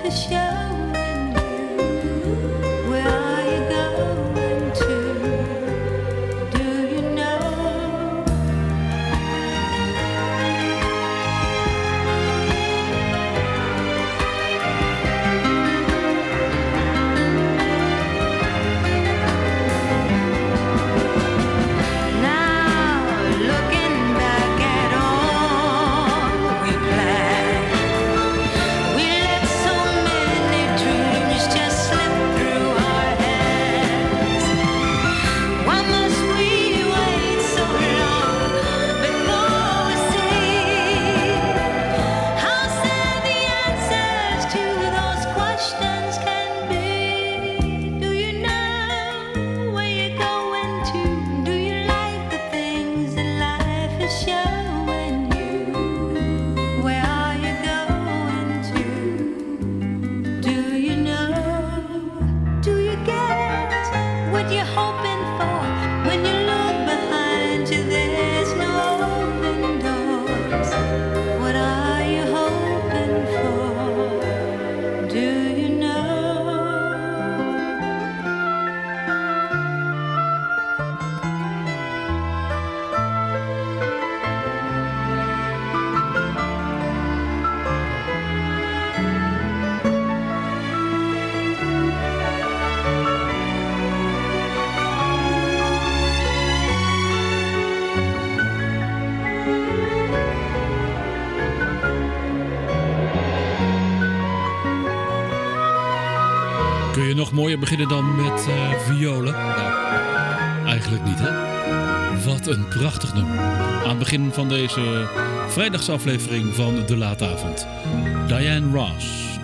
Kun je nog mooier beginnen dan met violen? Nou, eigenlijk niet, hè? Wat een prachtig nummer. Aan het begin van deze vrijdagsaflevering van De Late Avond. Diana Ross,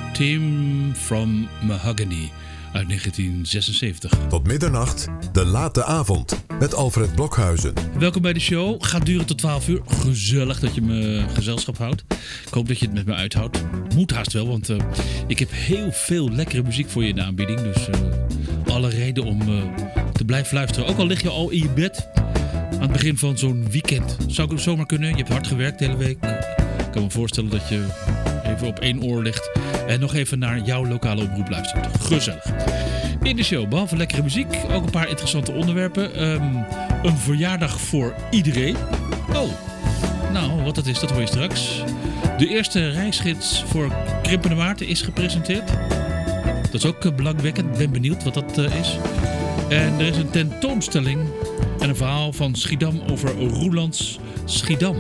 Team from Mahogany uit 1976. Tot middernacht, De Late Avond met Alfred Blokhuizen. Welkom bij de show. Gaat duren tot 12 uur. Gezellig dat je me gezelschap houdt. Ik hoop dat je het met me uithoudt. Moet haast wel, want ik heb heel veel lekkere muziek voor je in de aanbieding. Dus alle reden om te blijven luisteren. Ook al lig je al in je bed aan het begin van zo'n weekend. Zou ik zomaar kunnen. Je hebt hard gewerkt de hele week. Ik kan me voorstellen dat je even op één oor ligt en nog even naar jouw lokale omroep luistert. Gezellig. In de show, behalve lekkere muziek, ook een paar interessante onderwerpen. Een verjaardag voor iedereen. Oh, nou, wat dat is, dat hoor je straks. De eerste reisgids voor Krimpende Maarten is gepresenteerd. Dat is ook belangwekkend. Ik ben benieuwd wat dat is. En er is een tentoonstelling en een verhaal van Schiedam over Roelands Schiedam.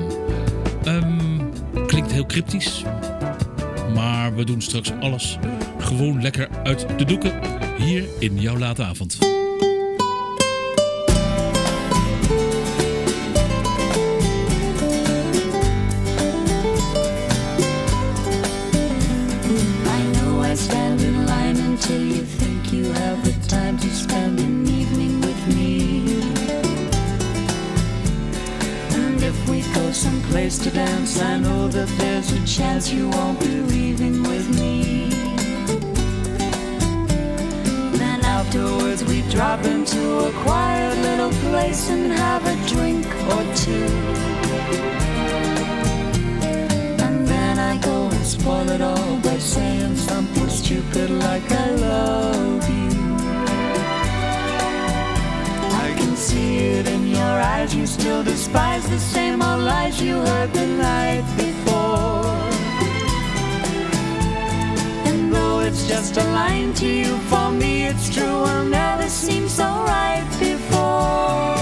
Klinkt heel cryptisch. Maar we doen straks alles gewoon lekker uit de doeken. Hier in jouw late avond. Place to dance, I know that there's a chance you won't be leaving with me. Then afterwards we drop into a quiet little place and have a drink or two. And then I go and spoil it all by saying something stupid like I love you. See it in your eyes, you still despise the same old lies you heard the night before. And though it's just a line to you, for me it's true, will never seem so right before.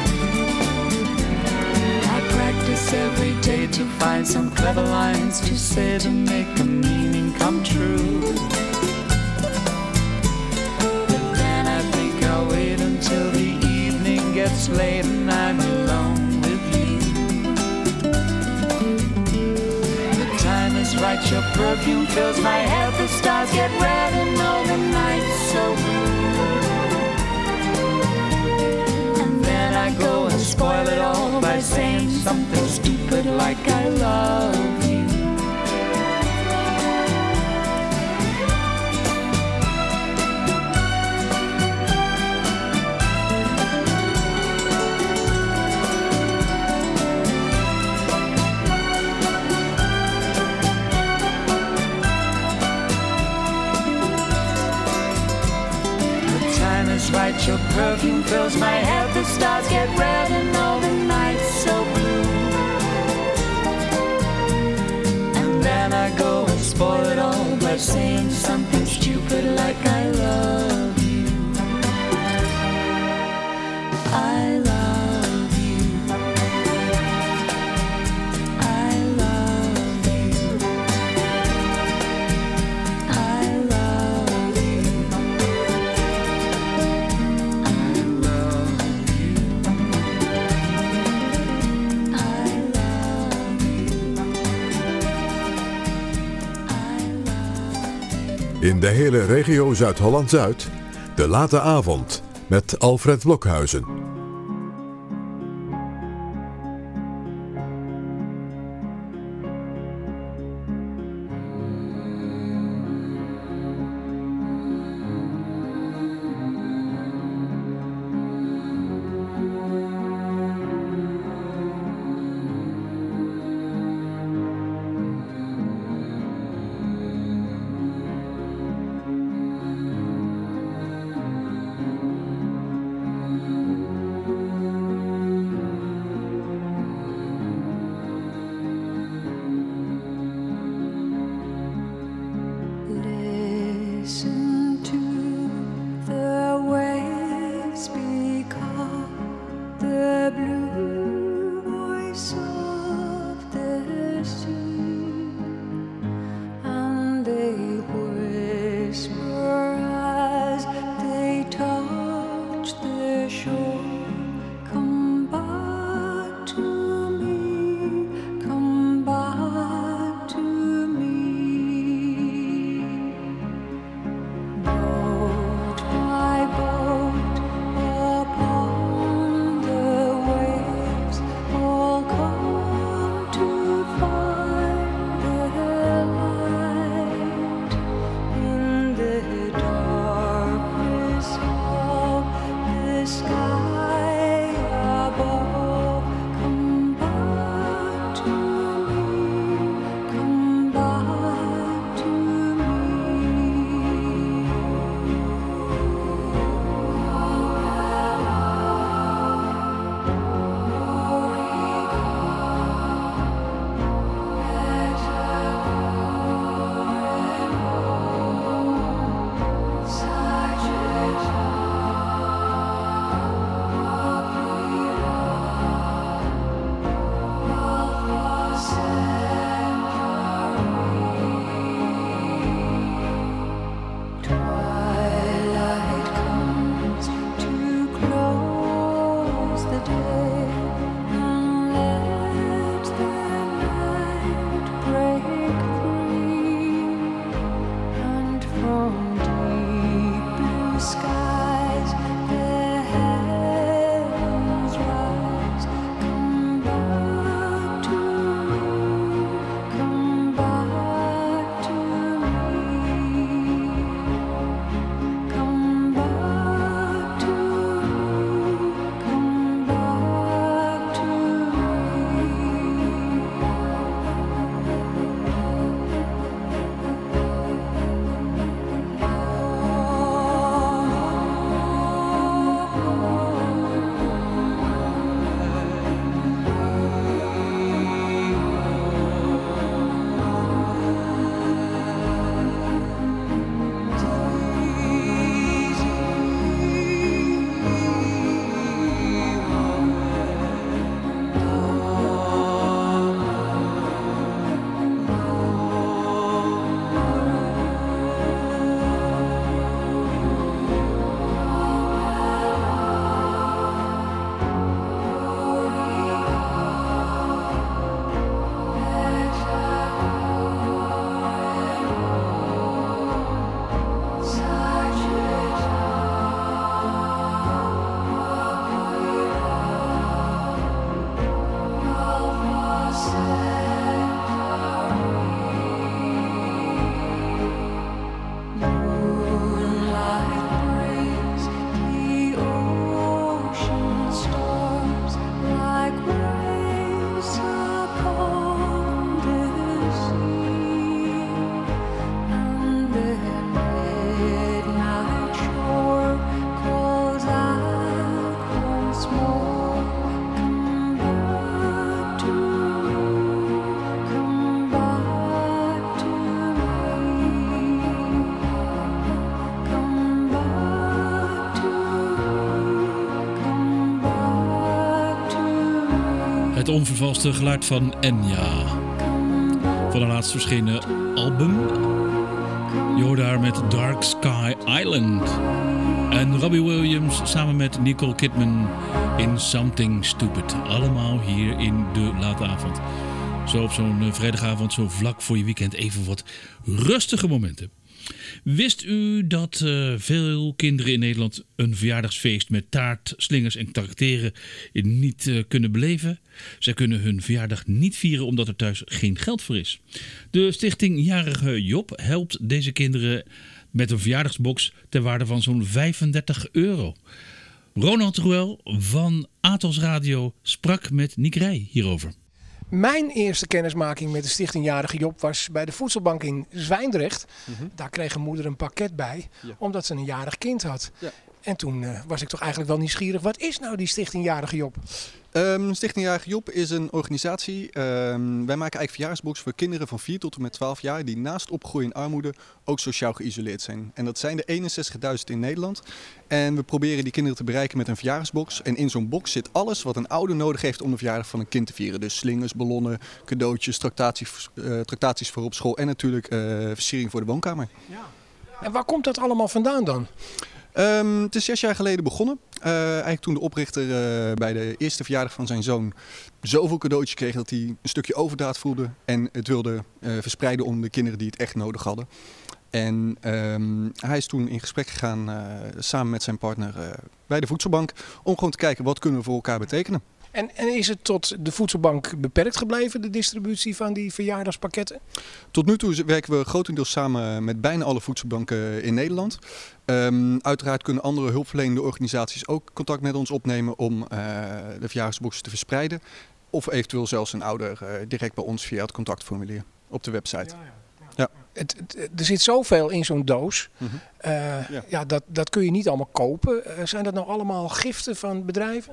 I practice every day to find some clever lines to say to make the meaning come true. But then I think I'll wait until the gets late and I'm alone with you. The time is right, your perfume fills my head. The stars get red and all the night's so blue. And then I go and spoil it all by saying something stupid like I love you. is right, your perfume fills my head. The stars get red and all the nights so blue. And then I go and spoil it all by saying something stupid like I love you. I love you. I love you. I love you. I love you. I love you. In de hele regio Zuid-Holland-Zuid, De Late Avond met Alfred Blokhuizen. Listen to the waves become the blue voice of the sea, and they whisper as they touch the shore. Come back to me, come back to me. Het onvervalste geluid van Enya. Van haar laatst verschenen album. Je hoort haar met Dark Sky Island. En Robbie Williams samen met Nicole Kidman in Something Stupid. Allemaal hier in de late avond. Zo op zo'n vrijdagavond, zo vlak voor je weekend, even wat rustige momenten. Wist u dat veel kinderen in Nederland een verjaardagsfeest met taart, slingers en tracteren niet kunnen beleven? Zij kunnen hun verjaardag niet vieren omdat er thuis geen geld voor is. De stichting Jarige Job helpt deze kinderen met een verjaardagsbox ter waarde van zo'n €35. Ronald Ruel van Atos Radio sprak met Niek Rij hierover. Mijn eerste kennismaking met de Stichting Jarige Job was bij de voedselbank in Zwijndrecht. Daar kreeg een moeder een pakket bij, omdat ze een jarig kind had. Ja. En toen was ik toch eigenlijk wel nieuwsgierig. Wat is nou die Stichting Jarige Job? Stichting Jarige Job is een organisatie. Wij maken eigenlijk verjaarsboxen voor kinderen van 4 tot en met 12 jaar... die naast opgroeien in armoede ook sociaal geïsoleerd zijn. En dat zijn er 61.000 in Nederland. En we proberen die kinderen te bereiken met een verjaarsbox. En in zo'n box zit alles wat een ouder nodig heeft om de verjaardag van een kind te vieren. Dus slingers, ballonnen, cadeautjes, tractaties voor op school en natuurlijk versiering voor de woonkamer. Ja. En waar komt dat allemaal vandaan dan? Het is 6 jaar geleden begonnen. Eigenlijk toen de oprichter bij de eerste verjaardag van zijn zoon zoveel cadeautjes kreeg dat hij een stukje overdaad voelde. En het wilde verspreiden onder de kinderen die het echt nodig hadden. En hij is toen in gesprek gegaan samen met zijn partner bij de voedselbank. Om gewoon te kijken wat kunnen we voor elkaar betekenen. En is het tot de voedselbank beperkt gebleven, de distributie van die verjaardagspakketten? Tot nu toe werken we grotendeels samen met bijna alle voedselbanken in Nederland. Uiteraard kunnen andere hulpverlenende organisaties ook contact met ons opnemen om de verjaardagsboxen te verspreiden. Of eventueel zelfs een ouder direct bij ons via het contactformulier op de website. Ja. Er zit zoveel in zo'n doos. Dat kun je niet allemaal kopen. Zijn dat nou allemaal giften van bedrijven?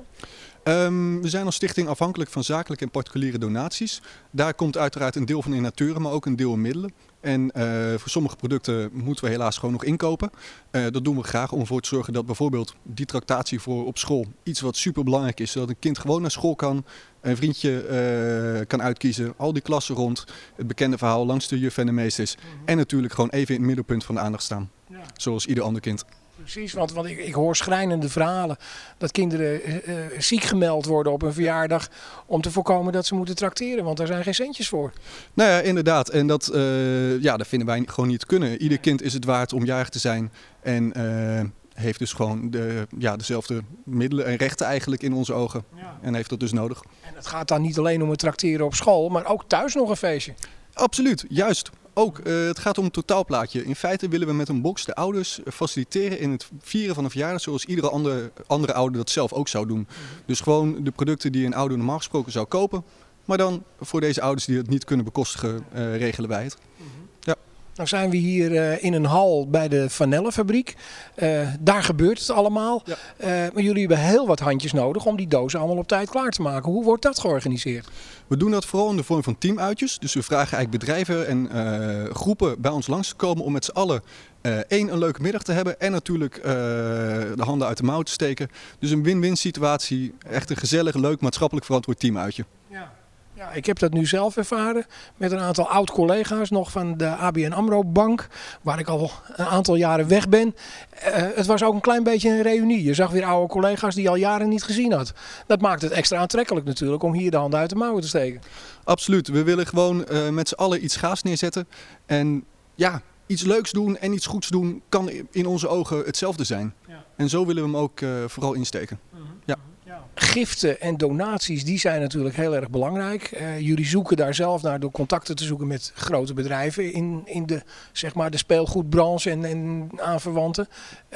We zijn als stichting afhankelijk van zakelijke en particuliere donaties. Daar komt uiteraard een deel van in natura, maar ook een deel in middelen. En voor sommige producten moeten we helaas gewoon nog inkopen. Dat doen we graag om ervoor te zorgen dat bijvoorbeeld die tractatie voor op school iets wat super belangrijk is. Zodat een kind gewoon naar school kan, een vriendje kan uitkiezen, al die klassen rond. Het bekende verhaal langs de juf en de meesters. En natuurlijk gewoon even in het middelpunt van de aandacht staan. Ja. Zoals ieder ander kind. Precies, want ik hoor schrijnende verhalen dat kinderen ziek gemeld worden op een verjaardag om te voorkomen dat ze moeten trakteren, want daar zijn geen centjes voor. Nou ja, inderdaad. En dat vinden wij gewoon niet te kunnen. Ieder kind is het waard om jarig te zijn en heeft dus gewoon dezelfde middelen en rechten eigenlijk in onze ogen. Ja. En heeft dat dus nodig. En het gaat dan niet alleen om het trakteren op school, maar ook thuis nog een feestje. Absoluut, juist. Ook, het gaat om een totaalplaatje. In feite willen we met een box de ouders faciliteren in het vieren van een verjaardag zoals iedere andere ouder dat zelf ook zou doen. Dus gewoon de producten die een ouder normaal gesproken zou kopen, maar dan voor deze ouders die het niet kunnen bekostigen, regelen wij het. Ja. Nou zijn we hier in een hal bij de Vanellenfabriek. Daar gebeurt het allemaal. Ja. Maar jullie hebben heel wat handjes nodig om die dozen allemaal op tijd klaar te maken. Hoe wordt dat georganiseerd? We doen dat vooral in de vorm van teamuitjes. Dus we vragen eigenlijk bedrijven en groepen bij ons langs te komen om met z'n allen een leuke middag te hebben. En natuurlijk de handen uit de mouw te steken. Dus een win-win situatie. Echt een gezellig, leuk, maatschappelijk verantwoord teamuitje. Ja. Ja, ik heb dat nu zelf ervaren met een aantal oud-collega's nog van de ABN AMRO Bank, waar ik al een aantal jaren weg ben. Het was ook een klein beetje een reunie. Je zag weer oude collega's die je al jaren niet gezien had. Dat maakt het extra aantrekkelijk natuurlijk om hier de handen uit de mouwen te steken. Absoluut. We willen gewoon met z'n allen iets gaafs neerzetten. En ja, iets leuks doen en iets goeds doen kan in onze ogen hetzelfde zijn. Ja. En zo willen we hem ook vooral insteken. Ja. Giften en donaties, die zijn natuurlijk heel erg belangrijk. Jullie zoeken daar zelf naar door contacten te zoeken met grote bedrijven in de, zeg maar, de speelgoedbranche en aanverwanten.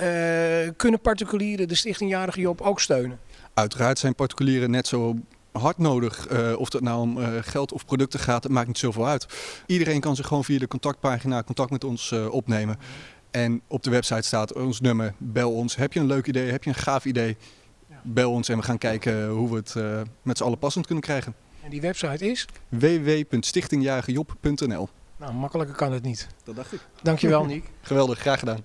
Kunnen particulieren de Stichting Jarige Job ook steunen? Uiteraard zijn particulieren net zo hard nodig. Of dat nou om geld of producten gaat, het maakt niet zoveel uit. Iedereen kan zich gewoon via de contactpagina contact met ons opnemen. En op de website staat ons nummer, bel ons. Heb je een leuk idee, heb je een gaaf idee? Bel ons en we gaan kijken hoe we het met z'n allen passend kunnen krijgen. En die website is? www.stichtingjarigejob.nl. Nou, makkelijker kan het niet. Dat dacht ik. Dankjewel, Niek. Geweldig, graag gedaan.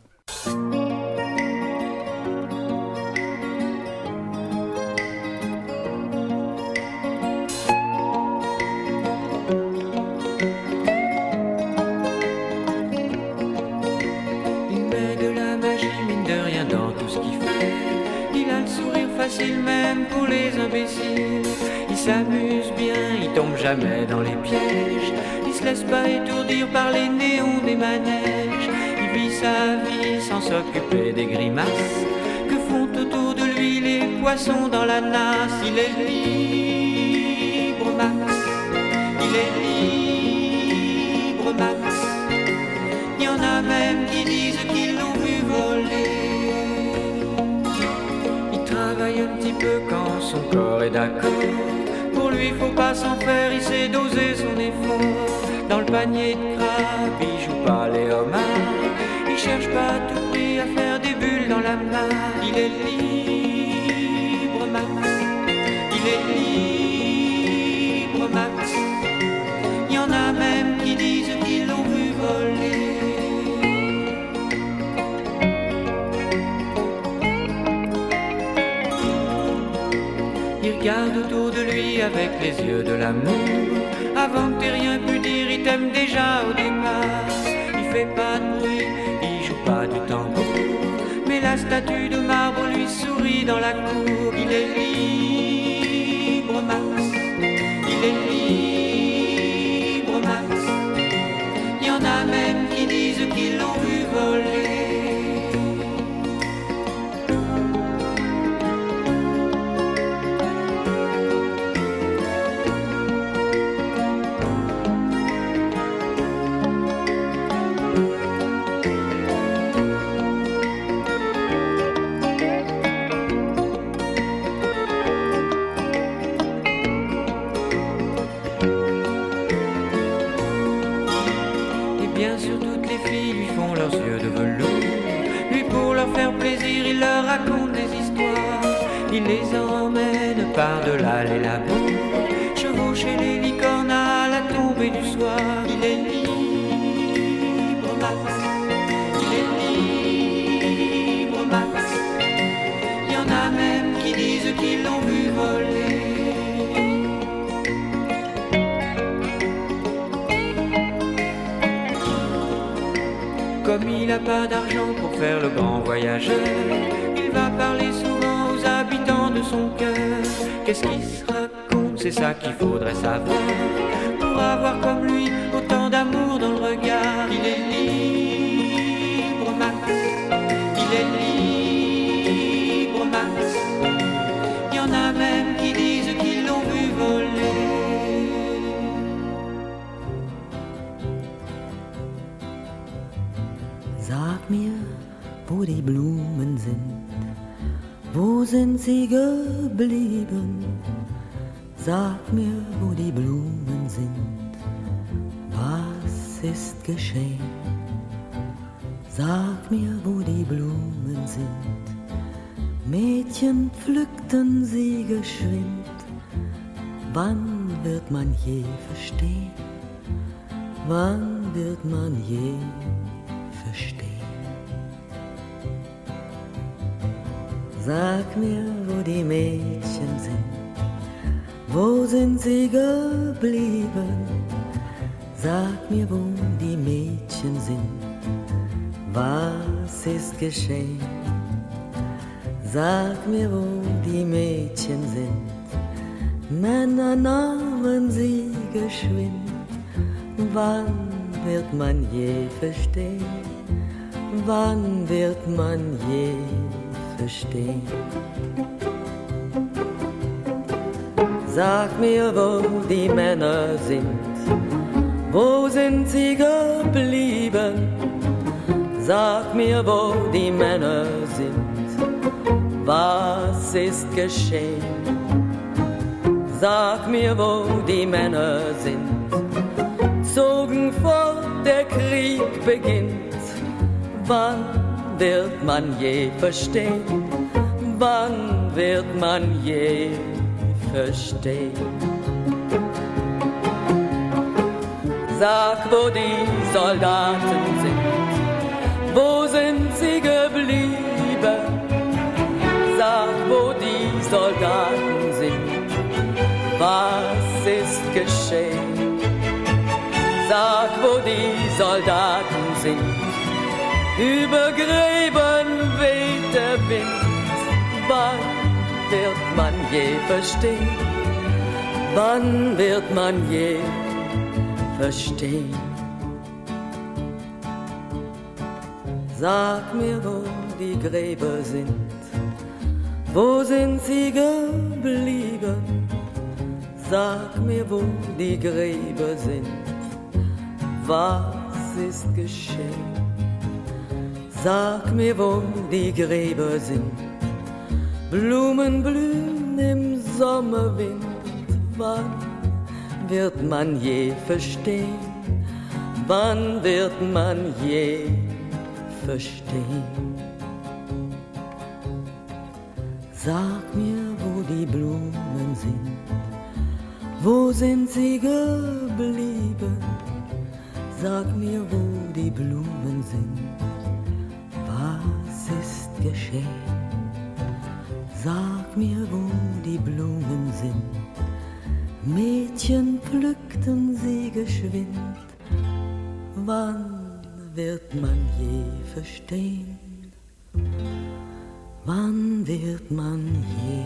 facile même pour les imbéciles. Il s'amuse bien, il tombe jamais dans les pièges. Il se laisse pas étourdir par les néons des manèges. Il vit sa vie sans s'occuper des grimaces que font autour de lui les poissons dans la nasse. Il est libre, Max. Il est libre, Max. Il y en a même qui disent qu'ils l'ont vu voler. Il travaille un petit peu quand son corps est d'accord. Pour lui, faut pas s'en faire, il sait doser son effort. Dans le panier de crabe, il joue pas les homards. Il cherche pas à tout prix à faire des bulles dans la main. Il est libre, Max. Il est libre, Max. Il y en a même qui disent qu'ils l'ont vu voler. Il regarde autour de lui avec les yeux de l'amour. Avant que t'aies rien pu dire, il t'aime déjà au départ. Il fait pas de bruit, il joue pas du tambour, mais la statue de marbre lui sourit dans la cour. Il est libre, Max. Il est libre, Max. Il y en a même qui disent qu'ils l'ont vu voler. Bien sûr, toutes les filles lui font leurs yeux de velours. Lui, pour leur faire plaisir, il leur raconte des histoires. Il les emmène par-delà les labos, chevaucher les licornes à la tombée du soir. Il est libre, Max. Il est libre, Max. Il y en a même qui disent qu'ils l'ont vu voler. Comme il n'a pas d'argent pour faire le grand voyageur, il va parler souvent aux habitants de son cœur. Qu'est-ce qu'il se raconte, c'est ça qu'il faudrait savoir, pour avoir comme lui autant d'amour dans le regard. Il est libre, Max. Il est libre, Max. Il y en a même qui disent qu'ils l'ont vu voler. Sag mir, wo die Blumen sind, wo sind sie geblieben? Sag mir, wo die Blumen sind, was ist geschehen? Sag mir, wo die Blumen sind, Mädchen pflückten sie geschwind. Wann wird man je verstehen? Wann wird man je verstehen? Sag mir, wo die Mädchen sind, wo sind sie geblieben? Sag mir, wo die Mädchen sind, was ist geschehen? Sag mir, wo die Mädchen sind, Männer nahmen sie geschwind. Wann wird man je verstehen? Wann wird man je verstehen? Sag mir, wo die Männer sind, wo sind sie geblieben? Sag mir, wo die Männer sind, was ist geschehen? Sag mir, wo die Männer sind, zogen fort, der Krieg beginnt. Wann wird man je verstehen? Wann wird man je verstehen? Sag, wo die Soldaten sind, wo sind sie geblieben? Sag, wo die Soldaten sind, was ist geschehen? Sag, wo die Soldaten sind, über Gräben weht der Wind. Wann wird man je verstehen? Wann wird man je verstehen? Sag mir, wo die Gräber sind. Wo sind sie geblieben? Sag mir, wo die Gräber sind. Was ist geschehen? Sag mir, wo die Gräber sind. Blumen blühen im Sommerwind. Wann wird man je verstehen? Wann wird man je verstehen? Sag mir, wo die Blumen sind. Wo sind sie geblieben? Sag mir, wo die Blumen sind. Was ist geschehen? Sag mir, wo die Blumen sind. Mädchen pflückten sie geschwind. Wann wird man je verstehen? Wann wird man je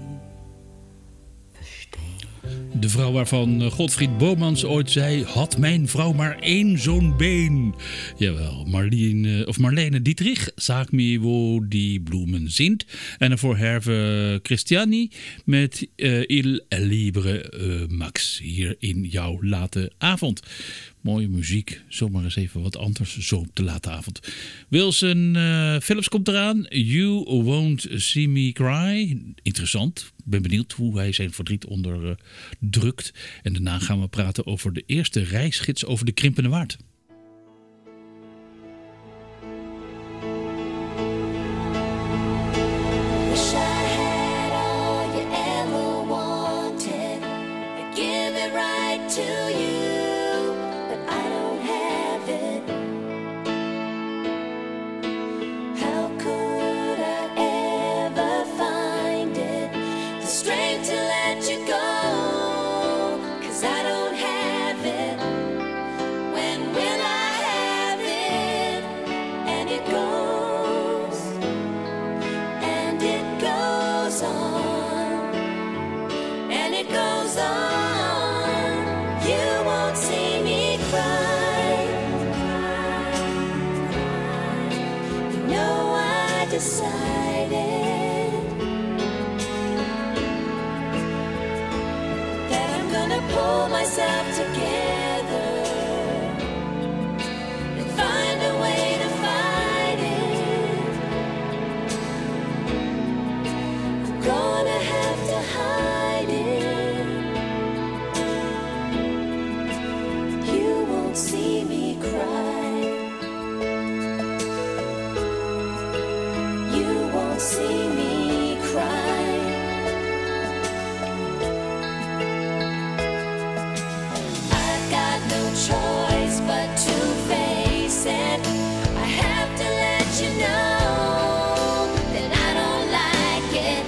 verstehen? De vrouw waarvan Godfried Bomans ooit zei: had mijn vrouw maar één zo'n been. Jawel, Marlene Dietrich, Sag mir wo die Blumen sind. En daarvoor Herve Christiani met Il Libre Max. Hier in jouw late avond. Mooie muziek, zomaar eens even wat anders zo op de late avond. Wilson Phillips komt eraan. You Won't See Me Cry. Interessant. Ik ben benieuwd hoe hij zijn verdriet onderdrukt. En daarna gaan we praten over de eerste reisgids over de Krimpende Waard. Wish I had all you ever wanted. I'd give it right to you. Decided that I'm gonna pull myself together and find a way to fight it. I'm gonna have to hide it. You won't see me cry. See me cry. I've got no choice but to face it. I have to let you know that I don't like it.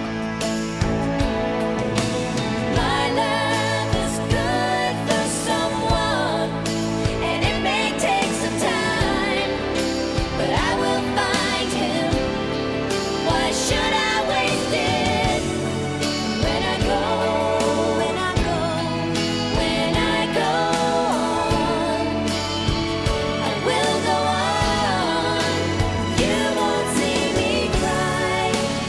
My love is good for someone, and it may take some time, but I will find him. Why should I waste it? When I go on, I will go on. You won't see me cry.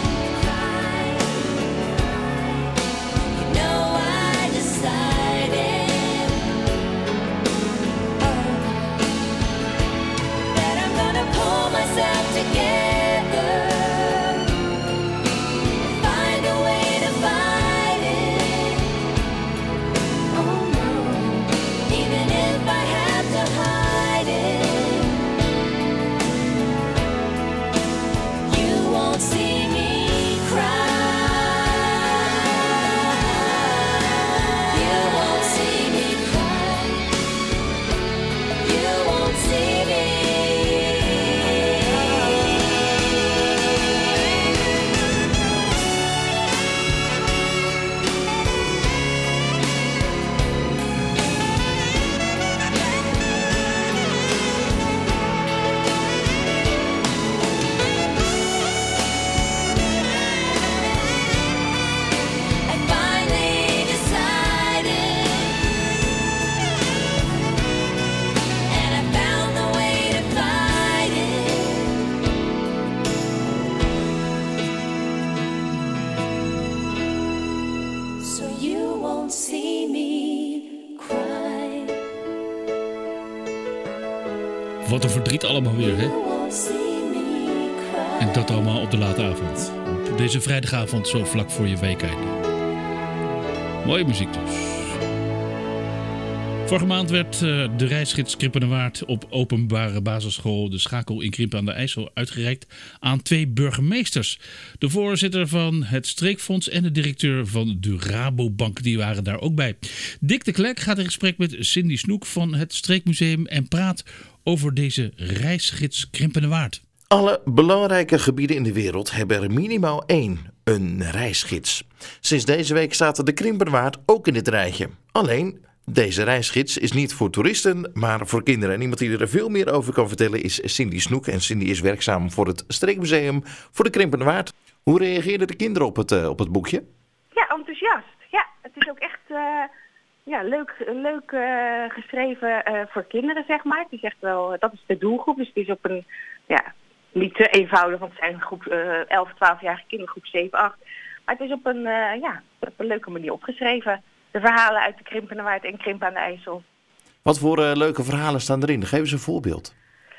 You know I decided that I'm gonna pull myself together. See me Wat een verdriet allemaal weer, hè? En dat allemaal op de late avond. Op deze vrijdagavond, zo vlak voor je weekeinde. Mooie muziek dus. Vorige maand werd de reisgids Krimpenerwaard op openbare basisschool De Schakel in Krimpen aan de IJssel uitgereikt aan 2 burgemeesters. De voorzitter van het Streekfonds en de directeur van de Rabobank, die waren daar ook bij. Dick de Klerk gaat in gesprek met Cindy Snoek van het Streekmuseum en praat over deze reisgids Krimpenerwaard. Alle belangrijke gebieden in de wereld hebben er minimaal 1, een reisgids. Sinds deze week staat de Krimpenerwaard ook in dit rijtje. Alleen, deze reisgids is niet voor toeristen, maar voor kinderen. En iemand die er veel meer over kan vertellen is Cindy Snoek. En Cindy is werkzaam voor het Streekmuseum voor de Krimpenerwaard. Hoe reageerden de kinderen op het boekje? Ja, enthousiast. Ja, het is ook echt leuk geschreven voor kinderen, zeg maar. Het is echt wel, dat is de doelgroep. Dus het is op een, niet te eenvoudig, want het zijn groep 11, 12-jarige kinderen, groep 7, 8. Maar het is op een leuke manier opgeschreven. De verhalen uit de Krimpenerwaard en Krimpen aan de IJssel. Wat voor leuke verhalen staan erin? Geef eens een voorbeeld.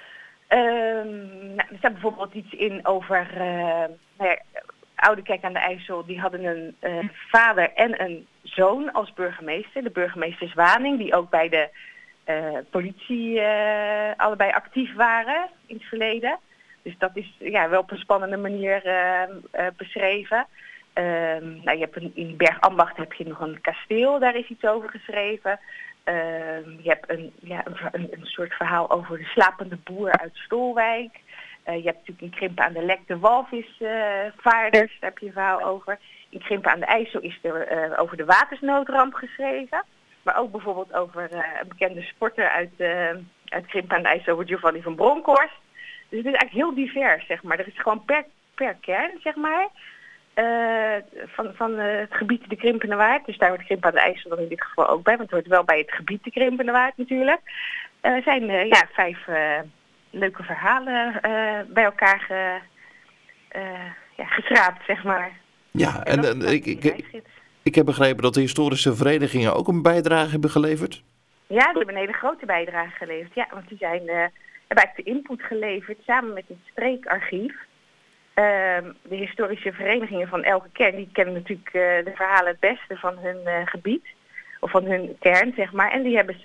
Er staat bijvoorbeeld iets in over Oude Kerk aan de IJssel. Die hadden een vader en een zoon als burgemeester. De burgemeester Zwaning, die ook bij de politie allebei actief waren in het verleden. Dus dat is wel op een spannende manier beschreven. Je hebt in Bergambacht heb je nog een kasteel, daar is iets over geschreven. Je hebt een soort verhaal over de slapende boer uit Stolwijk. Je hebt natuurlijk in Krimpen aan de Lek de walvisvaarders, daar heb je een verhaal over. In Krimpen aan de IJssel is er over de watersnoodramp geschreven. Maar ook bijvoorbeeld over een bekende sporter uit Krimpen aan de IJssel, over Giovanni van Bronckhorst. Dus het is eigenlijk heel divers, zeg maar. Er is gewoon per kern, zeg maar. Van het gebied de Krimpenerwaard. Dus daar hoort Krimpen aan de IJssel dan in dit geval ook bij. Want het hoort wel bij het gebied de Krimpenerwaard natuurlijk. Er zijn 5 leuke verhalen bij elkaar geschraapt, zeg maar. Ja, en ik heb begrepen dat de historische verenigingen ook een bijdrage hebben geleverd. Ja, die hebben een hele grote bijdrage geleverd. Ja, want die hebben eigenlijk de input geleverd samen met het streekarchief. De historische verenigingen van elke kern, die kennen natuurlijk de verhalen het beste van hun gebied. Of van hun kern, zeg maar. En die hebben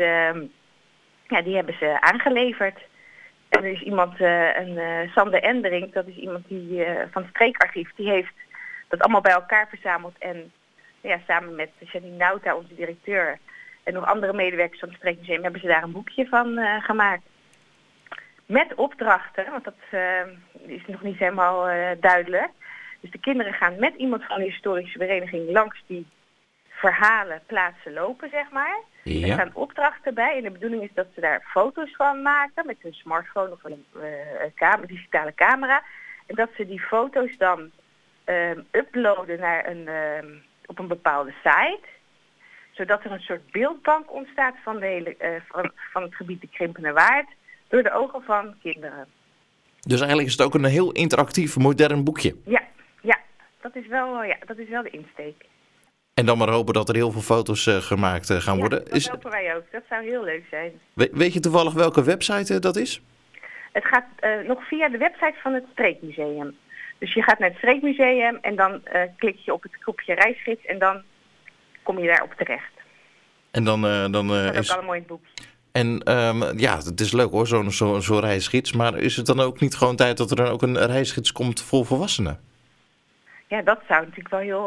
ze aangeleverd. En er is iemand, Sander Endering, dat is iemand die van het streekarchief, die heeft dat allemaal bij elkaar verzameld. En samen met Janine Nauta, onze directeur, en nog andere medewerkers van het Streekmuseum, hebben ze daar een boekje van gemaakt. Met opdrachten, want dat is nog niet helemaal duidelijk. Dus de kinderen gaan met iemand van de historische vereniging langs die verhalen plaatsen lopen, zeg maar. Ja. Er staan opdrachten bij en de bedoeling is dat ze daar foto's van maken met hun smartphone of een digitale camera. En dat ze die foto's dan uploaden naar op een bepaalde site. Zodat er een soort beeldbank ontstaat van, de hele, van het gebied de Krimpenerwaard. Door de ogen van kinderen. Dus eigenlijk is het ook een heel interactief, modern boekje. Ja, dat is wel de insteek. En dan maar hopen dat er heel veel foto's gemaakt gaan worden. Dat hopen wij ook. Dat zou heel leuk zijn. Weet je toevallig welke website dat is? Het gaat nog via de website van het Streekmuseum. Dus je gaat naar het Streekmuseum en dan klik je op het knopje reisgids en dan kom je daarop terecht. En dan dat is is... allemaal in het boekje. En het is leuk hoor, zo'n reisgids. Maar is het dan ook niet gewoon tijd dat er dan ook een reisgids komt voor volwassenen? Ja, dat zou natuurlijk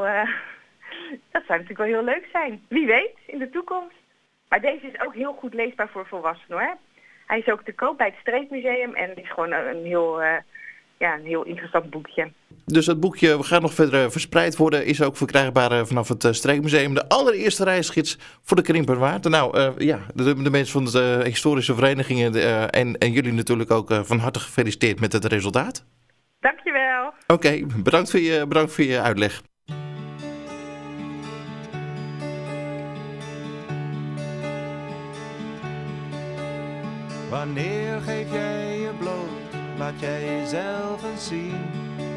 wel heel leuk zijn. Wie weet, in de toekomst. Maar deze is ook heel goed leesbaar voor volwassenen hoor. Hij is ook te koop bij het Streekmuseum en het is gewoon een heel interessant boekje. Dus dat boekje gaat nog verder verspreid worden, is ook verkrijgbaar vanaf het Streekmuseum. De allereerste reisgids voor de Krimpenerwaard. Nou, de mensen van de historische verenigingen en jullie natuurlijk ook van harte gefeliciteerd met het resultaat. Dankjewel. Oké, bedankt voor je uitleg. Wanneer geef jij je bloot, laat jij jezelf eens zien.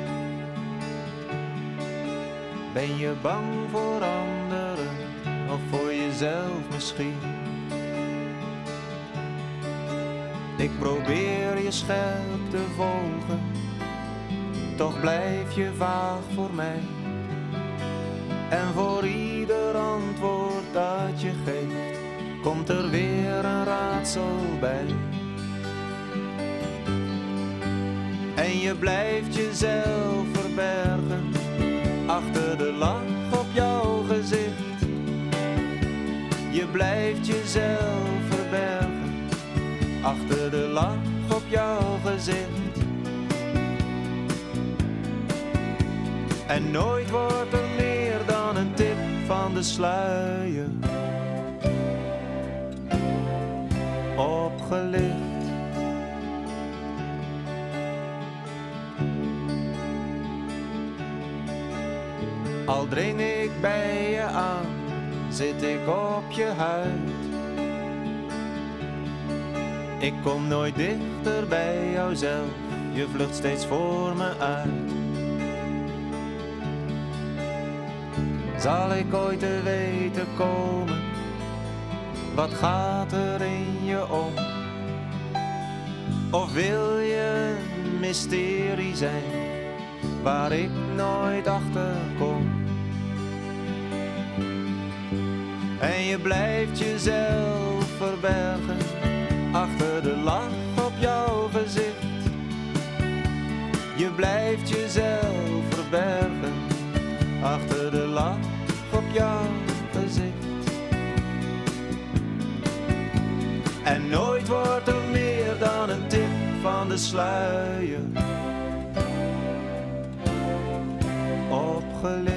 Ben je bang voor anderen of voor jezelf misschien? Ik probeer je scherp te volgen, toch blijf je vaag voor mij. En voor ieder antwoord dat je geeft, komt er weer een raadsel bij. En je blijft jezelf verbergen, achter de lach op jouw gezicht. Je blijft jezelf verbergen, achter de lach op jouw gezicht. En nooit wordt er meer dan een tip van de sluier opgelicht. Al dring ik bij je aan, zit ik op je huid. Ik kom nooit dichter bij jouzelf, je vlucht steeds voor me uit. Zal ik ooit te weten komen, wat gaat er in je om? Of wil je een mysterie zijn, waar ik nooit achter kom? En je blijft jezelf verbergen, achter de lach op jouw gezicht. Je blijft jezelf verbergen, achter de lach op jouw gezicht. En nooit wordt er meer dan een tip van de sluier opgelicht.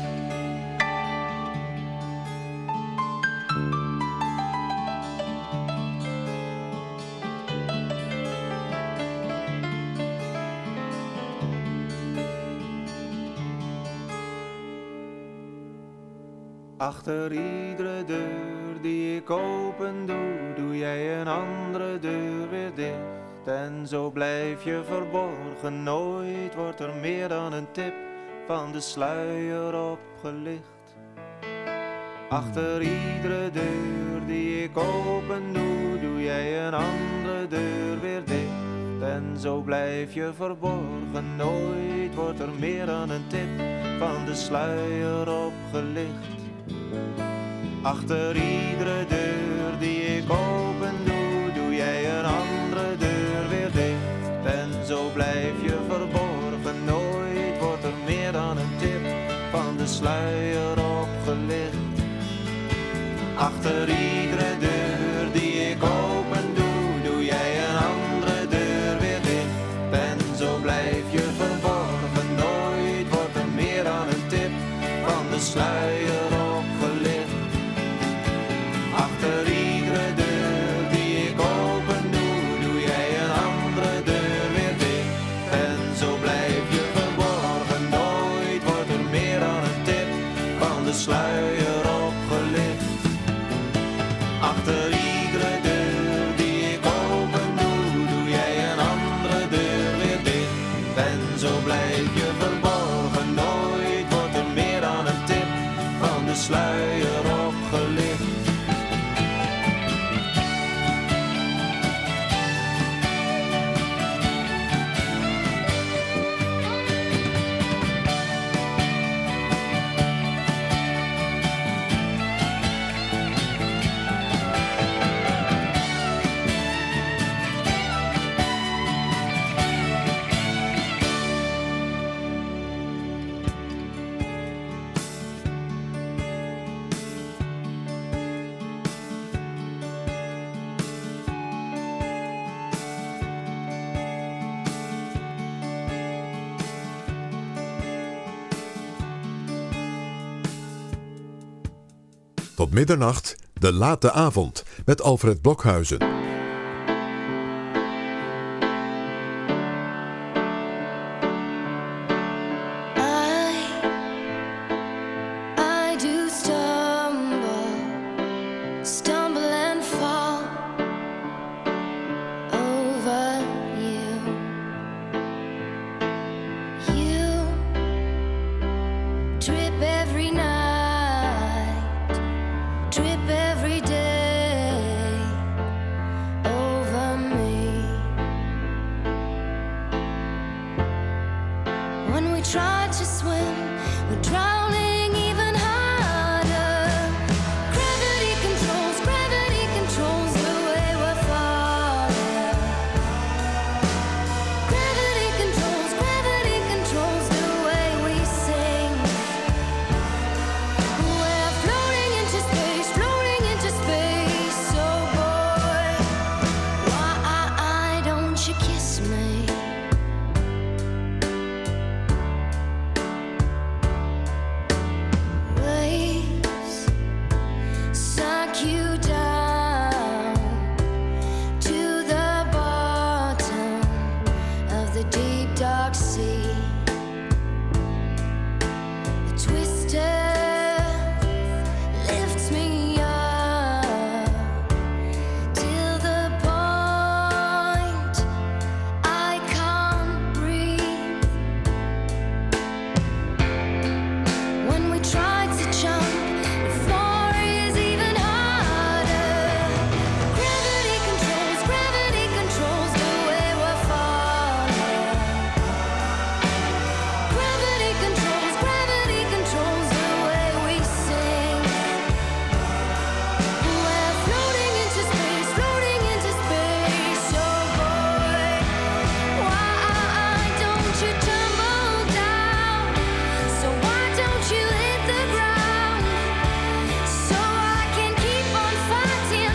Achter iedere deur die ik open doe, doe jij een andere deur weer dicht. En zo blijf je verborgen, nooit wordt er meer dan een tip van de sluier opgelicht. Achter iedere deur die ik open doe, doe jij een andere deur weer dicht. En zo blijf je verborgen, nooit wordt er meer dan een tip van de sluier opgelicht. Achter iedere deur die ik open doe, doe jij een andere deur weer dicht. En zo blijf je verborgen, nooit wordt er meer dan een tip van de sluier opgelicht. Achter iedere deur die ik open doe, doe jij een andere deur weer dicht. En zo blijf je verborgen, nooit wordt er meer dan een tip van de sluier opgelicht. Achter iedere deur die ik open doe, doe jij een andere deur weer dicht. En zo blijf je verborgen, nooit wordt er meer dan een tip van de sluier opgelicht. Achter iedere deur die ik open doe, doe jij een andere deur weer dicht. En zo blijf je verborgen, nooit wordt er meer dan een tip van de sluier opgelicht. Tot middernacht, de late avond met Alfred Blokhuizen. I do stumble and fall over you. You trip every night, trip every day. try to swim, we're drowning even harder. Gravity controls the way we're falling. Gravity controls the way we sing. We're floating into space, oh boy, why don't you kiss me? Waves suck you down to the bottom of the deep dark sea. The twister lifts me up till the point I can't breathe. When we try to jump, the floor is even harder. Gravity controls the way we're falling. Gravity controls the way we sing. We're floating into space, oh boy, why don't you tumble down? So why don't you hit the ground? So I can keep on fighting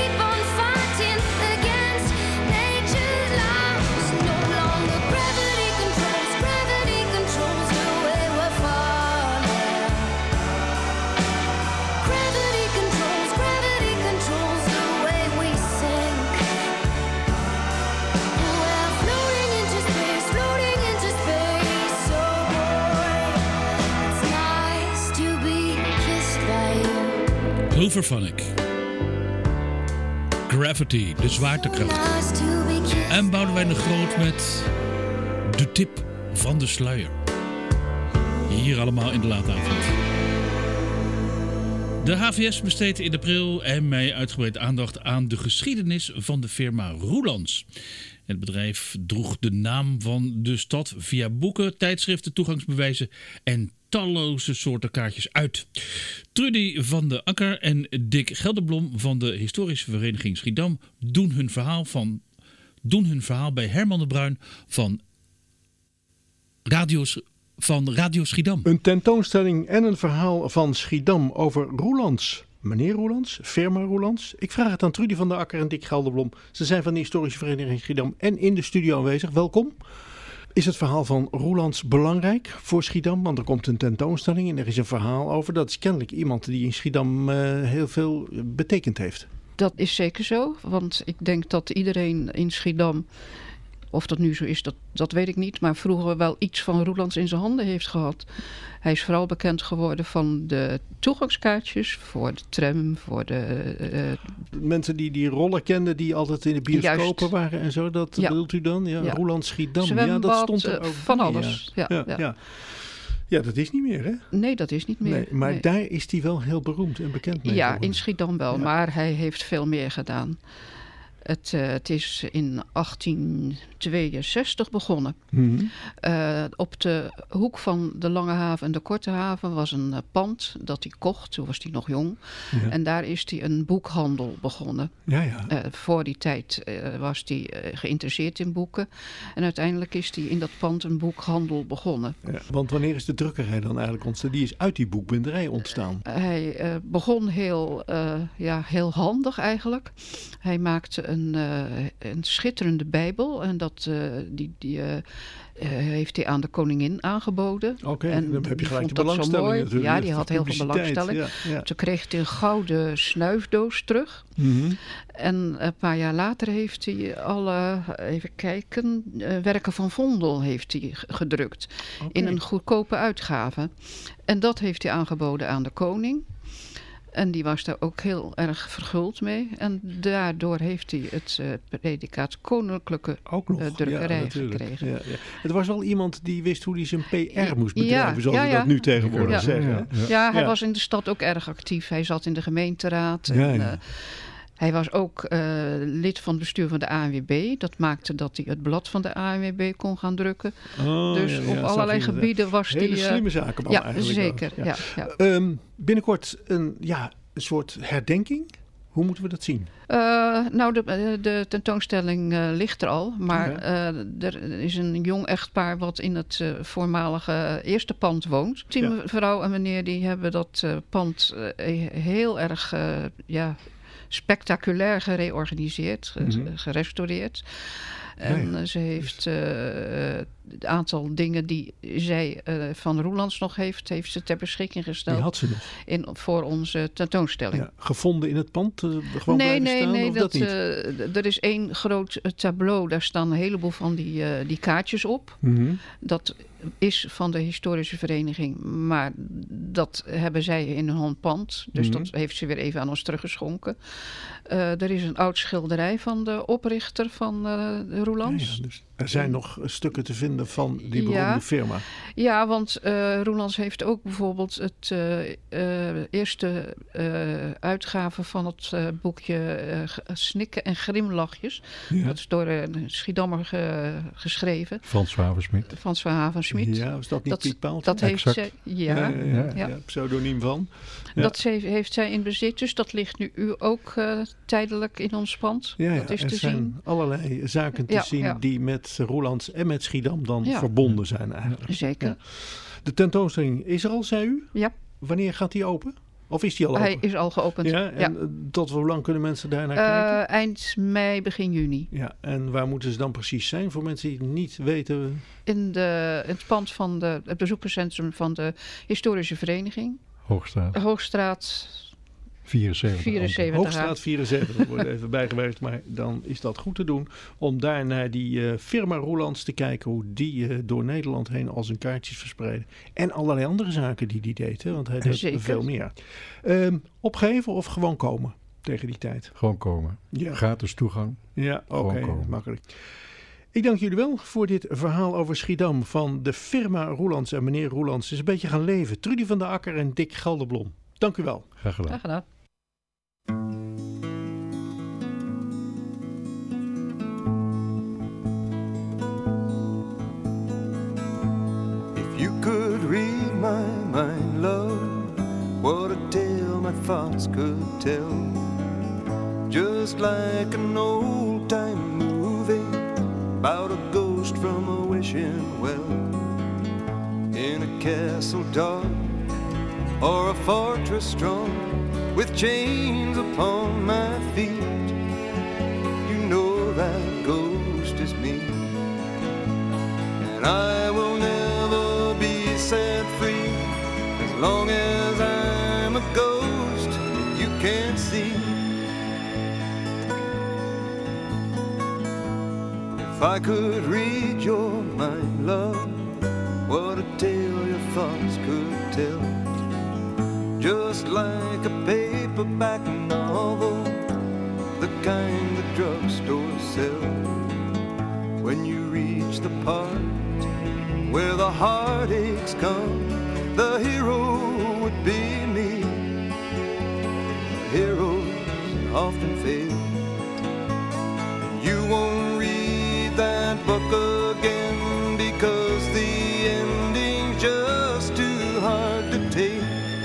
against nature's laws. No longer gravity controls the way we're falling. Gravity controls the way we sink. We're floating into space, oh boy, it's nice to be kissed by you. Hooverphonic. Gravity, de zwaartekracht. Nice to be kissed. En Boudewijn de Groot met de tip van de sluier. Hier allemaal in de late avond. De HVS besteedt in april en mei uitgebreid aandacht aan de geschiedenis van de firma Roelands. Het bedrijf droeg de naam van de stad via boeken, tijdschriften, toegangsbewijzen en talloze soorten kaartjes uit. Trudy van de Akker en Dick Gelderblom van de historische vereniging Schiedam doen hun verhaal bij Herman de Bruin van Radio Schiedam. Een tentoonstelling en een verhaal van Schiedam over Roelands. Meneer Roelands, firma Roelands. Ik vraag het aan Trudy van der Akker en Dick Gelderblom. Ze zijn van de historische vereniging Schiedam en in de studio aanwezig. Welkom. Is het verhaal van Roelands belangrijk voor Schiedam? Want er komt een tentoonstelling en er is een verhaal over. Dat is kennelijk iemand die in Schiedam heel veel betekend heeft. Dat is zeker zo, want ik denk dat iedereen in Schiedam, of dat nu zo is, dat weet ik niet, maar vroeger wel iets van Roelands in zijn handen heeft gehad. Hij is vooral bekend geworden van de toegangskaartjes voor de tram, voor de... Mensen die rollen kenden, die altijd in de bioscopen waren en zo, dat bedoelt u dan? Ja. Roelands Schiedam, Zwembad, dat stond er ook van bij, alles. Ja, dat is niet meer, hè? Nee, dat is niet meer. Nee, maar daar is hij wel heel beroemd en bekend mee geworden. In Schiedam wel, maar hij heeft veel meer gedaan. Het is in 1862 begonnen. Mm-hmm. Op de hoek van de Lange Haven en de Korte Haven was een pand dat hij kocht. Toen was hij nog jong. Ja. En daar is hij een boekhandel begonnen. Ja. Voor die tijd was hij geïnteresseerd in boeken. En uiteindelijk is hij in dat pand een boekhandel begonnen. Ja, want wanneer is de drukkerij dan eigenlijk ontstaan? Die is uit die boekbinderij ontstaan. Hij begon heel handig eigenlijk. Hij maakte een schitterende Bijbel en dat heeft hij aan de koningin aangeboden. Oké, dan heb je gelijk de belangstelling natuurlijk. Ja, die had heel veel belangstelling. Ja. Toen kreeg hij een gouden snuifdoos terug. Mm-hmm. En een paar jaar later heeft hij alle, werken van Vondel heeft hij gedrukt. Okay. In een goedkope uitgave. En dat heeft hij aangeboden aan de koning. En die was daar ook heel erg verguld mee. En daardoor heeft hij het predicaat koninklijke drukkerij gekregen. Ja. Het was wel iemand die wist hoe hij zijn PR moest bedrijven, zoals we dat nu tegenwoordig zeggen. Ja, hij was in de stad ook erg actief. Hij zat in de gemeenteraad. Hij was ook lid van het bestuur van de ANWB. Dat maakte dat hij het blad van de ANWB kon gaan drukken. Dus op allerlei gebieden was hij... Hele slimme zakenman eigenlijk. Zeker. Ja. Binnenkort een soort herdenking. Hoe moeten we dat zien? De tentoonstelling ligt er al. Maar er is een jong echtpaar wat in het voormalige eerste pand woont. Die mevrouw en meneer die hebben dat pand heel erg spectaculair gereorganiseerd, gerestaureerd. En ze heeft het aantal dingen die zij van Roelands nog heeft ze ter beschikking gesteld. Die had ze nog? Voor onze tentoonstelling. Ja, gevonden in het pand? Gewoon blijven staan, nee, of dat niet? Er is één groot tableau, daar staan een heleboel van die kaartjes op. Mm-hmm. Dat is van de historische vereniging, maar dat hebben zij in hun pand. Dus dat heeft ze weer even aan ons teruggeschonken. Er is een oud schilderij van de oprichter van Roelands. Ja, dus er zijn nog stukken te vinden van die beroemde firma. Ja, want Roelands heeft ook bijvoorbeeld het eerste uitgave van het boekje Snikken en Grimlachjes. Ja. Dat is door een Schiedammer geschreven. Frans Havensmit. Ja, was dat niet Piet Paaltje? Dat heeft zij, ja, pseudoniem van. Ja. Dat heeft zij in bezit, dus dat ligt nu ook tijdelijk in ons pand. Ja, dat is er te zijn zien. allerlei zaken te zien die met Roelands en met Schiedam dan verbonden zijn eigenlijk. Zeker. Ja. De tentoonstelling is er al, zei u? Ja. Wanneer gaat die open? Of is die al open? Hij is al geopend. Ja, en tot hoe lang kunnen mensen daar naar kijken? Eind mei, begin juni. Ja, en waar moeten ze dan precies zijn voor mensen die het niet weten? In het pand van het bezoekerscentrum van de historische vereniging. Hoogstraat 74. Hoogstraat 74, wordt even bijgewerkt, maar dan is dat goed te doen om daar naar die firma Roelands te kijken, hoe die door Nederland heen al zijn kaartjes verspreiden. En allerlei andere zaken die deed, hè, want hij deed veel meer. Opgeven of gewoon komen tegen die tijd? Gewoon komen. Ja. Gratis toegang. Ja, oké, makkelijk. Ik dank jullie wel voor dit verhaal over Schiedam van de firma Roelands en meneer Roelands. Het is een beetje gaan leven. Trudy van der Akker en Dick Gelderblom. Dank u wel. Graag gedaan. Graag gedaan. If you could read my mind, love, what a tale my thoughts could tell. Just like an old-time movie about a ghost from a wishing well. In a castle dark or a fortress strong with chains upon my feet, you know that ghost is me. And I will never be set free as long as I'm a ghost you can't see. If I could read your mind, love, what a tale your thoughts could tell. Just like a paperback novel, the kind the drugstore sells. When you reach the part where the heartaches come, the hero would be me. Heroes often fail. You won't read that book again because the ending's just too hard to take.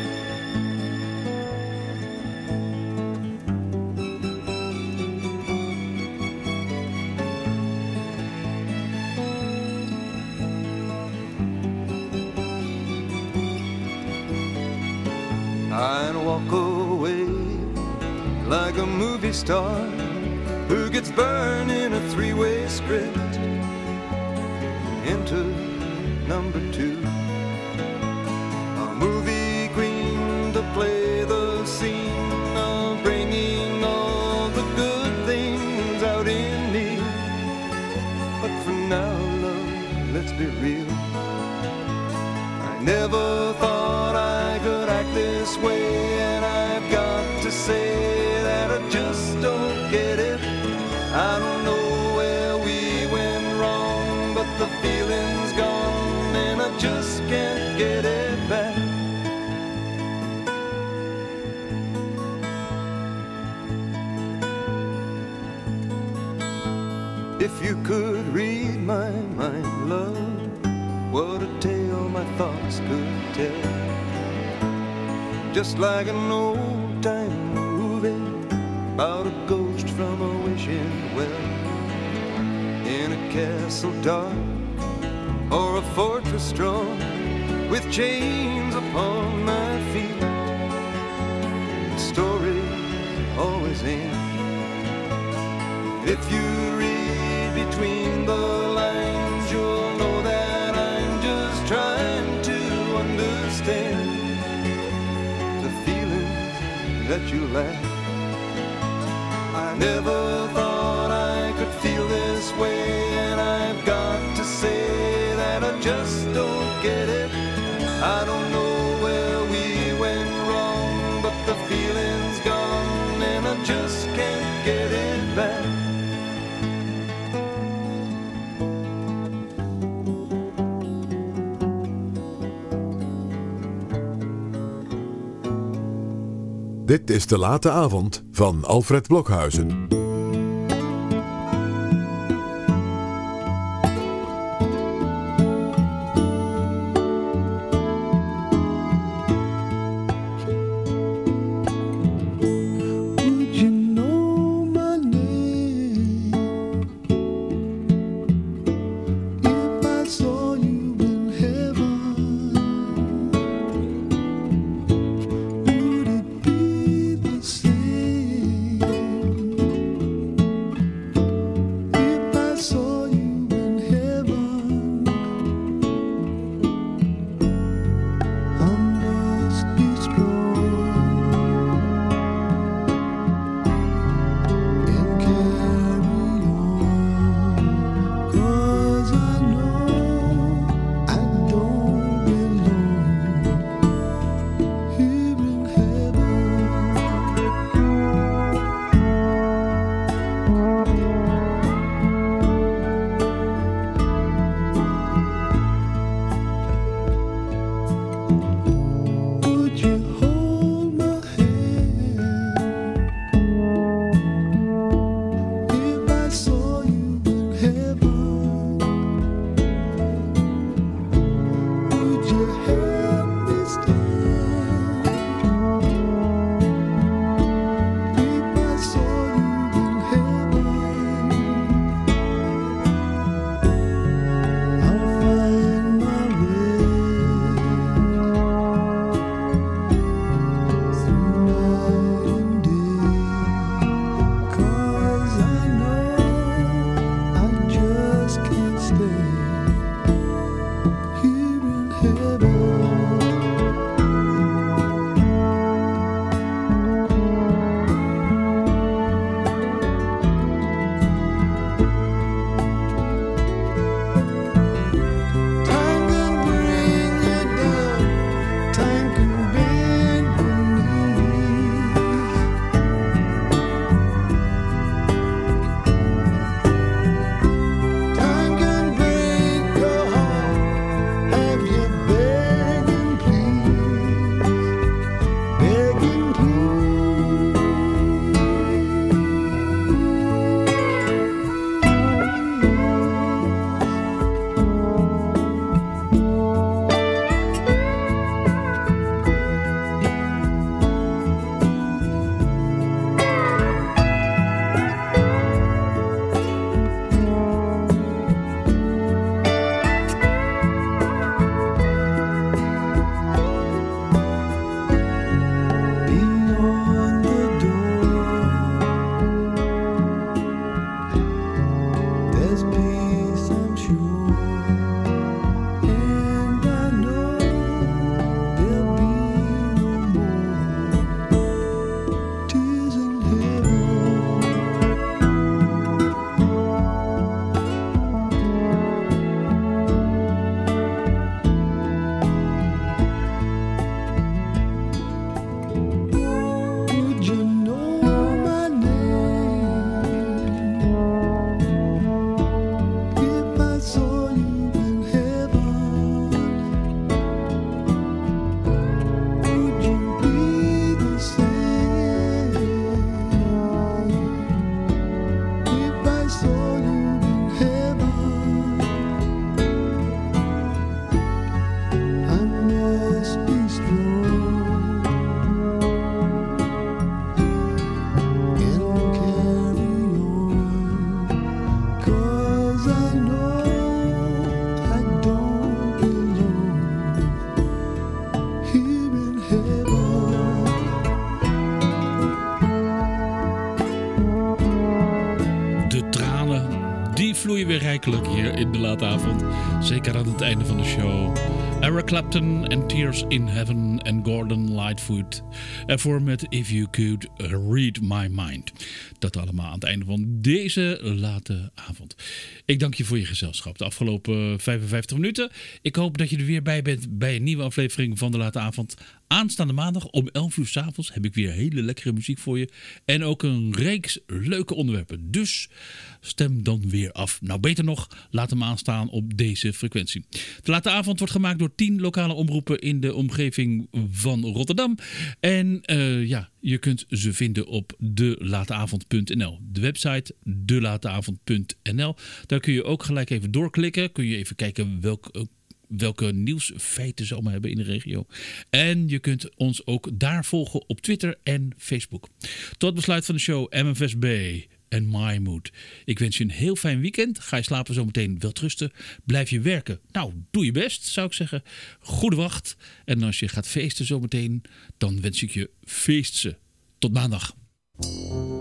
I'd walk away like a movie star who gets burned in a three-way script. Enter number 2, a movie queen to play the scene of bringing all the good things out in me. But for now, love, let's be real. I never thought I could act this way, and I've got to say that I just don't get it. I don't know where we went wrong, but the feeling's gone and I just can't get it back. what a tale my thoughts could tell. Just like an old-time movie about a ghost from a wishing well, in a castle dark or a fortress strong, with chains upon my feet. The stories always end. If you read between the lines, you'll know that I'm just trying to understand the feelings that you lack. I never thought I could feel this way, and I've got to say that I just don't get it. I don't know where we went wrong, but the feeling's gone and I just can't get it back. Dit is De Late Avond van Alfred Blokhuizen. de late avond. Zeker aan het einde van de show. Eric Clapton en Tears in Heaven en Gordon Lightfoot. Ervoor met If You Could Read My Mind. Dat allemaal aan het einde van deze late avond. Ik dank je voor je gezelschap de afgelopen 55 minuten. Ik hoop dat je er weer bij bent bij een nieuwe aflevering van de late avond. Aanstaande maandag om 11 uur 's avonds heb ik weer hele lekkere muziek voor je. En ook een reeks leuke onderwerpen. Dus stem dan weer af. Nou, beter nog, laat hem aanstaan op deze frequentie. De late avond wordt gemaakt door 10 lokale omroepen in de omgeving van Rotterdam. En je kunt ze vinden op delateavond.nl. De website delateavond.nl. Daar kun je ook gelijk even doorklikken. Kun je even kijken welke nieuwsfeiten ze allemaal hebben in de regio. En je kunt ons ook daar volgen op Twitter en Facebook. Tot besluit van de show MFSB en My Mood. Ik wens je een heel fijn weekend. Ga je slapen zometeen wel rusten. Blijf je werken. Nou, doe je best, zou ik zeggen. Goede wacht. En als je gaat feesten zometeen, dan wens ik je feestse. Tot maandag.